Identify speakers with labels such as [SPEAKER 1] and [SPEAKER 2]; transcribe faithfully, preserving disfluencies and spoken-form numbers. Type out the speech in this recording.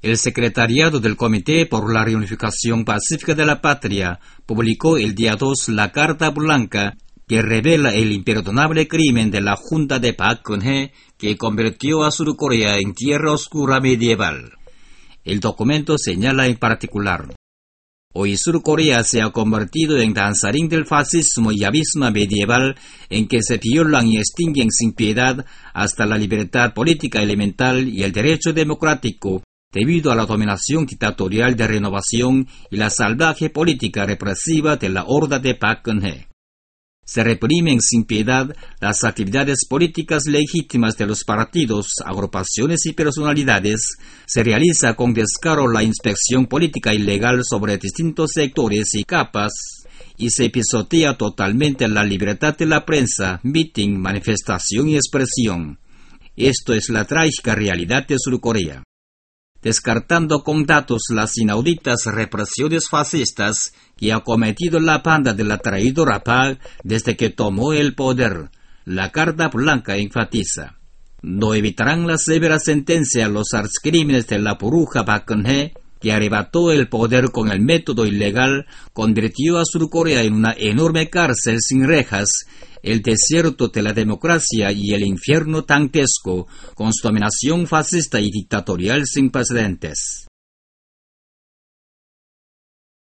[SPEAKER 1] El secretariado del Comité por la Reunificación Pacífica de la Patria publicó el día dos la Carta Blanca que revela el imperdonable crimen de la Junta de Park Geun-hye que convirtió a Surcorea en tierra oscura medieval. El documento señala en particular: hoy Surcorea se ha convertido en danzarín del fascismo y abismo medieval en que se violan y extinguen sin piedad hasta la libertad política elemental y el derecho democrático, debido a la dominación dictatorial de renovación y la salvaje política represiva de la horda de Park Geun-hye. Se reprimen sin piedad las actividades políticas legítimas de los partidos, agrupaciones y personalidades, se realiza con descaro la inspección política ilegal sobre distintos sectores y capas, y se pisotea totalmente la libertad de la prensa, mitin, manifestación y expresión. Esto es la trágica realidad de Surcorea. Descartando con datos las inauditas represiones fascistas que ha cometido la banda de la traidora Park desde que tomó el poder, la Carta Blanca enfatiza: no evitarán la severa sentencia los archicrímenes de la burbuja Park Geun-hye, que arrebató el poder con el método ilegal, convirtió a Surcorea en una enorme cárcel sin rejas, el desierto de la democracia y el infierno dantesco, con su dominación fascista y dictatorial sin precedentes.